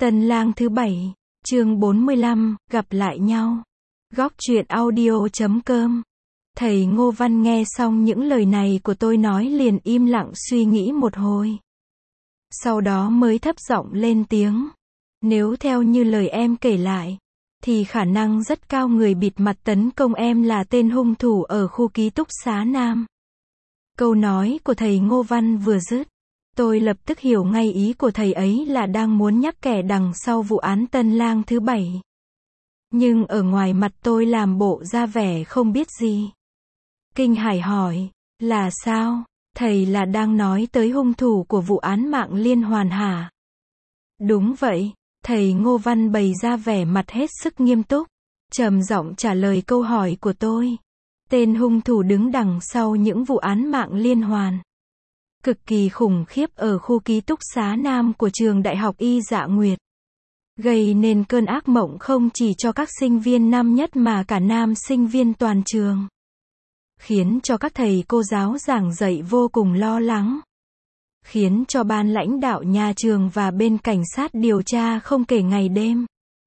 Tân lang thứ 7, chương 45, gặp lại nhau. Góc truyện audio.com. Thầy Ngô Văn nghe xong những lời này của tôi nói liền im lặng suy nghĩ một hồi. Sau đó mới thấp giọng lên tiếng. Nếu theo như lời em kể lại, thì khả năng rất cao người bịt mặt tấn công em là tên hung thủ ở khu ký túc xá Nam. Câu nói của thầy Ngô Văn vừa dứt, tôi lập tức hiểu ngay ý của thầy ấy là đang muốn nhắc kẻ đằng sau vụ án Tân lang thứ 7. Nhưng ở ngoài mặt tôi làm bộ ra vẻ không biết gì. Kinh hãi hỏi, là sao? Thầy là đang nói tới hung thủ của vụ án mạng liên hoàn hả? Đúng vậy, thầy Ngô Văn bày ra vẻ mặt hết sức nghiêm túc, trầm giọng trả lời câu hỏi của tôi. Tên hung thủ đứng đằng sau những vụ án mạng liên hoàn cực kỳ khủng khiếp ở khu ký túc xá Nam của trường Đại học Y Dạ Nguyệt. Gây nên cơn ác mộng không chỉ cho các sinh viên năm nhất mà cả nam sinh viên toàn trường. Khiến cho các thầy cô giáo giảng dạy vô cùng lo lắng. Khiến cho ban lãnh đạo nhà trường và bên cảnh sát điều tra không kể ngày đêm.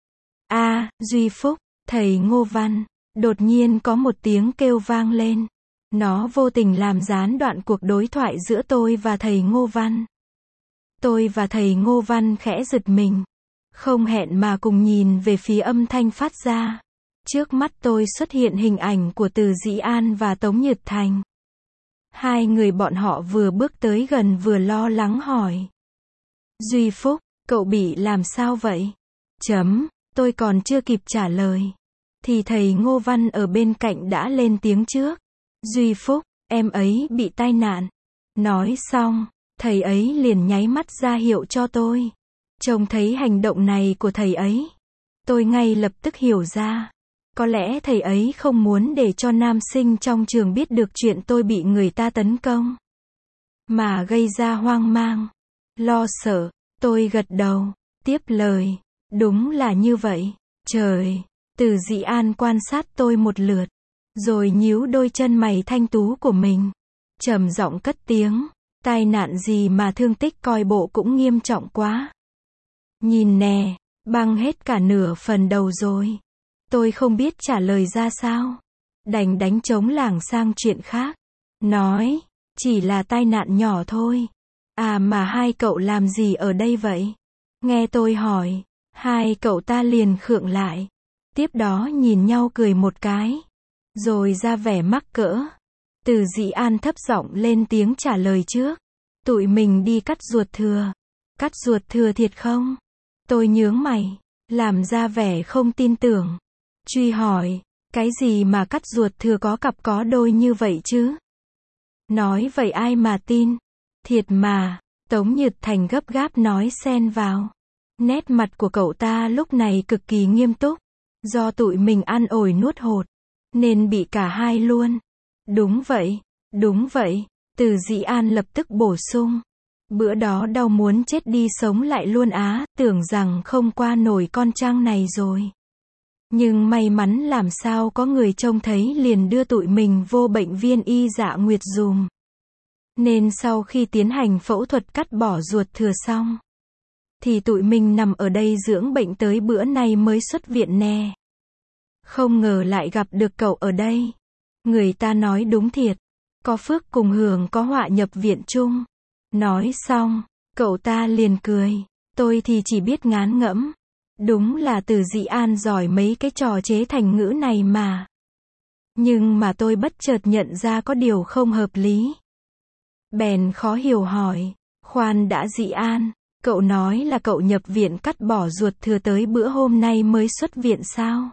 Duy Phúc, thầy Ngô Văn, đột nhiên có một tiếng kêu vang lên. Nó vô tình làm gián đoạn cuộc đối thoại giữa tôi và thầy Ngô Văn. Tôi và thầy Ngô Văn khẽ giật mình. Không hẹn mà cùng nhìn về phía âm thanh phát ra. Trước mắt tôi xuất hiện hình ảnh của Từ Dĩ An và Tống Nhật Thành. Hai người bọn họ vừa bước tới gần vừa lo lắng hỏi. Duy Phúc, cậu bị làm sao vậy? Tôi còn chưa kịp trả lời. Thì thầy Ngô Văn ở bên cạnh đã lên tiếng trước. Duy Phúc, em ấy bị tai nạn. Nói xong, thầy ấy liền nháy mắt ra hiệu cho tôi. Trông thấy hành động này của thầy ấy, tôi ngay lập tức hiểu ra. Có lẽ thầy ấy không muốn để cho nam sinh trong trường biết được chuyện tôi bị người ta tấn công. Mà gây ra hoang mang, lo sợ, tôi gật đầu, tiếp lời. Đúng là như vậy. Trời, Từ Dĩ An quan sát tôi một lượt, rồi nhíu đôi chân mày thanh tú của mình. Trầm giọng cất tiếng, tai nạn gì mà thương tích coi bộ cũng nghiêm trọng quá. Nhìn nè, băng hết cả nửa phần đầu rồi. Tôi không biết trả lời ra sao. Đành đánh trống lảng sang chuyện khác. Nói, chỉ là tai nạn nhỏ thôi. Mà hai cậu làm gì ở đây vậy? Nghe tôi hỏi, hai cậu ta liền khựng lại. Tiếp đó nhìn nhau cười một cái. Rồi ra vẻ mắc cỡ. Từ Dĩ An thấp giọng lên tiếng trả lời trước. Tụi mình đi cắt ruột thừa. Cắt ruột thừa thiệt không? Tôi nhướng mày, làm ra vẻ không tin tưởng. Truy hỏi, cái gì mà cắt ruột thừa có cặp có đôi như vậy chứ? Nói vậy ai mà tin? Thiệt mà, Tống Nhật Thành gấp gáp nói xen vào. Nét mặt của cậu ta lúc này cực kỳ nghiêm túc. Do tụi mình ăn ổi nuốt hột, nên bị cả hai luôn. Đúng vậy, Từ Dĩ An lập tức bổ sung. Bữa đó đau muốn chết đi sống lại luôn tưởng rằng không qua nổi con trang này rồi. Nhưng may mắn làm sao có người trông thấy liền đưa tụi mình vô bệnh viên Y Dạ Nguyệt dùm. Nên sau khi tiến hành phẫu thuật cắt bỏ ruột thừa xong, thì tụi mình nằm ở đây dưỡng bệnh tới bữa nay mới xuất viện nè. Không ngờ lại gặp được cậu ở đây. Người ta nói đúng thiệt, có phước cùng hưởng có họa nhập viện chung. Nói xong, cậu ta liền cười. Tôi thì chỉ biết ngán ngẫm. Đúng là Từ Dĩ An giỏi mấy cái trò chế thành ngữ này mà. Nhưng mà tôi bất chợt nhận ra có điều không hợp lý. Bèn khó hiểu hỏi. Khoan đã Dĩ An, cậu nói là cậu nhập viện cắt bỏ ruột thừa tới bữa hôm nay mới xuất viện sao?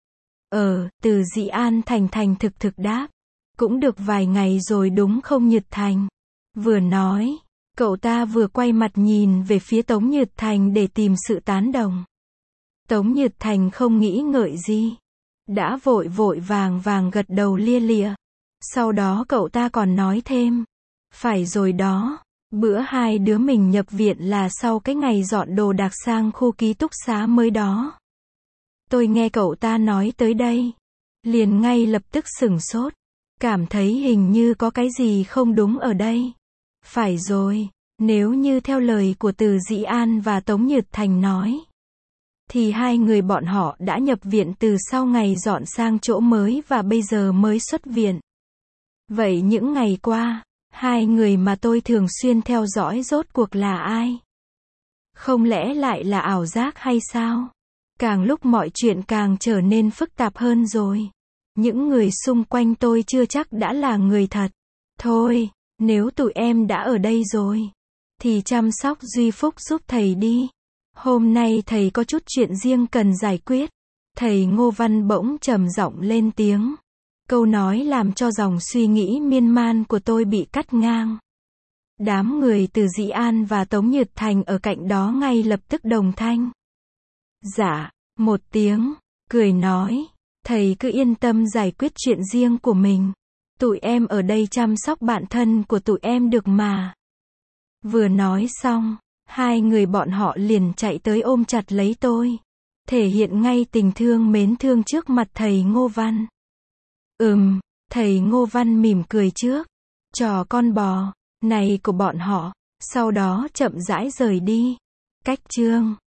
Từ Dĩ An thành thực đáp. Cũng được vài ngày rồi đúng không Nhật Thành? Vừa nói, cậu ta vừa quay mặt nhìn về phía Tống Nhật Thành để tìm sự tán đồng. Tống Nhật Thành không nghĩ ngợi gì, đã vội vàng gật đầu lia lịa. Sau đó cậu ta còn nói thêm. Phải rồi đó, bữa hai đứa mình nhập viện là sau cái ngày dọn đồ đạc sang khu ký túc xá mới đó. Tôi nghe cậu ta nói tới đây, liền ngay lập tức sửng sốt. Cảm thấy hình như có cái gì không đúng ở đây. Phải rồi, nếu như theo lời của Từ Dĩ An và Tống Nhật Thành nói, thì hai người bọn họ đã nhập viện từ sau ngày dọn sang chỗ mới và bây giờ mới xuất viện. Vậy những ngày qua, hai người mà tôi thường xuyên theo dõi rốt cuộc là ai? Không lẽ lại là ảo giác hay sao? Càng lúc mọi chuyện càng trở nên phức tạp hơn rồi. Những người xung quanh tôi chưa chắc đã là người thật. Thôi, nếu tụi em đã ở đây rồi, thì chăm sóc Duy Phúc giúp thầy đi. Hôm nay thầy có chút chuyện riêng cần giải quyết. Thầy Ngô Văn bỗng trầm giọng lên tiếng. Câu nói làm cho dòng suy nghĩ miên man của tôi bị cắt ngang. Đám người từ Dĩ An và Tống Nhật Thành ở cạnh đó ngay lập tức đồng thanh. Dạ, một tiếng, cười nói, thầy cứ yên tâm giải quyết chuyện riêng của mình. Tụi em ở đây chăm sóc bạn thân của tụi em được mà. Vừa nói xong, hai người bọn họ liền chạy tới ôm chặt lấy tôi, thể hiện ngay tình thương mến thương trước mặt thầy Ngô Văn. Thầy Ngô Văn mỉm cười trước trò con bò này của bọn họ, sau đó chậm rãi rời đi. Cách chương